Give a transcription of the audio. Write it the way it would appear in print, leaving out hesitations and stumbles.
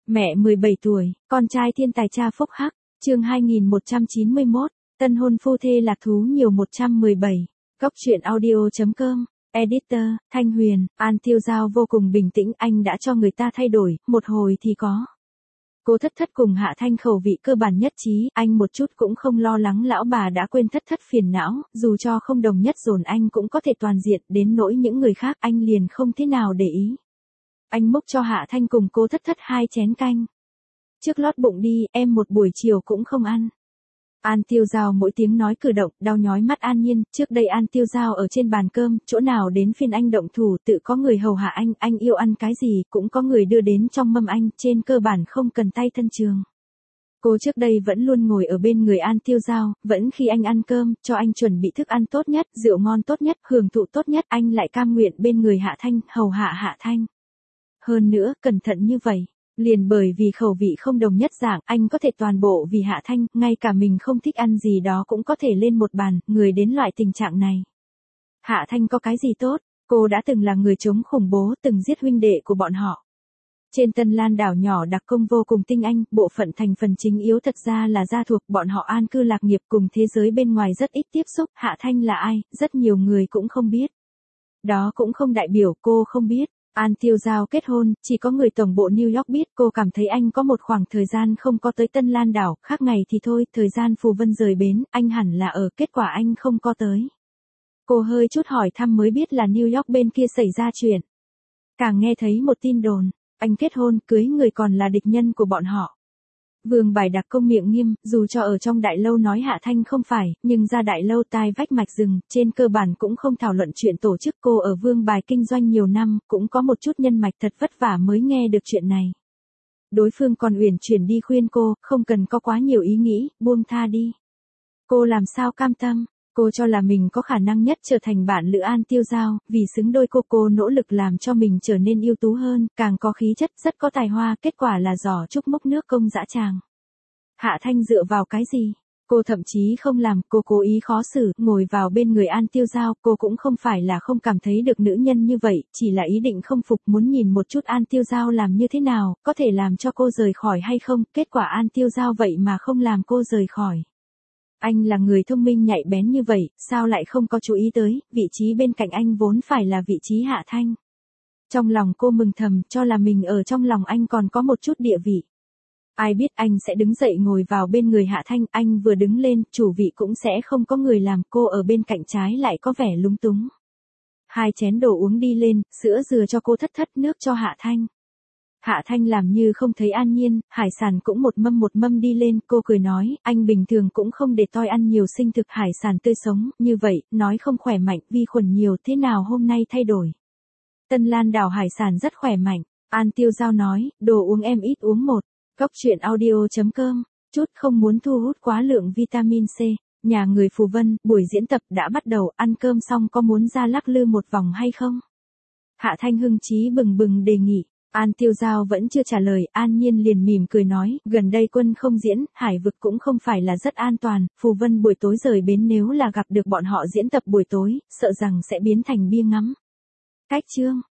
Mẹ 17 tuổi, con trai thiên tài cha phúc hắc, chương 2191, tân hôn phu thê lạc thú nhiều 117, góc truyện audio.com, editor, Thanh Huyền, An Tiêu Giao vô cùng bình tĩnh, anh đã cho người ta thay đổi, một hồi thì có. Cô Thất Thất cùng Hạ Thanh khẩu vị cơ bản nhất trí, anh một chút cũng không lo lắng lão bà đã quên Thất Thất phiền não, dù cho không đồng nhất dồn anh cũng có thể toàn diện, đến nỗi những người khác anh liền không thế nào để ý. Anh múc cho Hạ Thanh cùng cô Thất Thất 2 chén canh. Trước lót bụng đi, em một buổi chiều cũng không ăn. An Tiêu Giao mỗi tiếng nói cử động, đau nhói mắt An Nhiên, trước đây An Tiêu Giao ở trên bàn cơm, chỗ nào đến phiên anh động thủ, tự có người hầu hạ anh yêu ăn cái gì, cũng có người đưa đến trong mâm anh, trên cơ bản không cần tay thân trường. Cô trước đây vẫn luôn ngồi ở bên người An Tiêu Giao, vẫn khi anh ăn cơm, cho anh chuẩn bị thức ăn tốt nhất, rượu ngon tốt nhất, hưởng thụ tốt nhất, anh lại cam nguyện bên người Hạ Thanh, hầu hạ Hạ Thanh. Hơn nữa, cẩn thận như vậy. Liền bởi vì khẩu vị không đồng nhất dạng, anh có thể toàn bộ vì Hạ Thanh, ngay cả mình không thích ăn gì đó cũng có thể lên một bàn, người đến loại tình trạng này. Hạ Thanh có cái gì tốt, cô đã từng là người chống khủng bố, từng giết huynh đệ của bọn họ. Trên Tân Lan đảo nhỏ đặc công vô cùng tinh anh, bộ phận thành phần chính yếu thật ra là gia thuộc, bọn họ an cư lạc nghiệp cùng thế giới bên ngoài rất ít tiếp xúc, Hạ Thanh là ai, rất nhiều người cũng không biết. Đó cũng không đại biểu cô không biết. An Tiêu Giao kết hôn, chỉ có người tổng bộ New York biết, cô cảm thấy anh có một khoảng thời gian không có tới Tân Lan đảo, khác ngày thì thôi, thời gian Phù Vân rời bến, anh hẳn là ở, kết quả anh không có tới. Cô hơi chút hỏi thăm mới biết là New York bên kia xảy ra chuyện. Càng nghe thấy một tin đồn, anh kết hôn, cưới người còn là địch nhân của bọn họ. Vương Bài đặc công miệng nghiêm, dù cho ở trong đại lâu nói Hạ Thanh không phải, nhưng ra đại lâu tai vách mạch rừng, trên cơ bản cũng không thảo luận chuyện tổ chức. Cô ở Vương Bài kinh doanh nhiều năm, cũng có một chút nhân mạch, thật vất vả mới nghe được chuyện này. Đối phương còn uyển chuyển đi khuyên cô, không cần có quá nhiều ý nghĩ, buông tha đi. Cô làm sao cam tâm, cô cho là mình có khả năng nhất trở thành bạn lữ An Tiêu Giao, vì xứng đôi cô nỗ lực làm cho mình trở nên ưu tú hơn, càng có khí chất, rất có tài hoa, kết quả là giỏ trúc múc nước công dã tràng. Hạ Thanh dựa vào cái gì? Cô thậm chí không làm, cô cố ý khó xử, ngồi vào bên người An Tiêu Giao, cô cũng không phải là không cảm thấy được nữ nhân như vậy, chỉ là ý định không phục, muốn nhìn một chút An Tiêu Giao làm như thế nào, có thể làm cho cô rời khỏi hay không, kết quả An Tiêu Giao vậy mà không làm cô rời khỏi. Anh là người thông minh nhạy bén như vậy, sao lại không có chú ý tới, vị trí bên cạnh anh vốn phải là vị trí Hạ Thanh. Trong lòng cô mừng thầm, cho là mình ở trong lòng anh còn có một chút địa vị. Ai biết anh sẽ đứng dậy ngồi vào bên người Hạ Thanh, anh vừa đứng lên, chủ vị cũng sẽ không có người làm, cô ở bên cạnh trái lại có vẻ lúng túng. 2 chén đồ uống đi lên, sữa dừa cho cô Thất Thất, nước cho Hạ Thanh. Hạ Thanh làm như không thấy An Nhiên, hải sản cũng một mâm đi lên, cô cười nói, anh bình thường cũng không để toi ăn nhiều sinh thực hải sản tươi sống, như vậy, nói không khỏe mạnh, vi khuẩn nhiều, thế nào hôm nay thay đổi. Tân Lan đảo hải sản rất khỏe mạnh, An Tiêu Giao nói, đồ uống em ít uống một, góc truyện audio.com, chút không muốn thu hút quá lượng vitamin C, nhà người Phù Vân, buổi diễn tập đã bắt đầu, ăn cơm xong có muốn ra lắc lư một vòng hay không? Hạ Thanh hưng chí bừng bừng đề nghị. An Tiêu Giao vẫn chưa trả lời, An Nhiên liền mỉm cười nói, gần đây quân không diễn, hải vực cũng không phải là rất an toàn, Phù Vân buổi tối rời bến nếu là gặp được bọn họ diễn tập buổi tối, sợ rằng sẽ biến thành bia ngắm. Cách chương.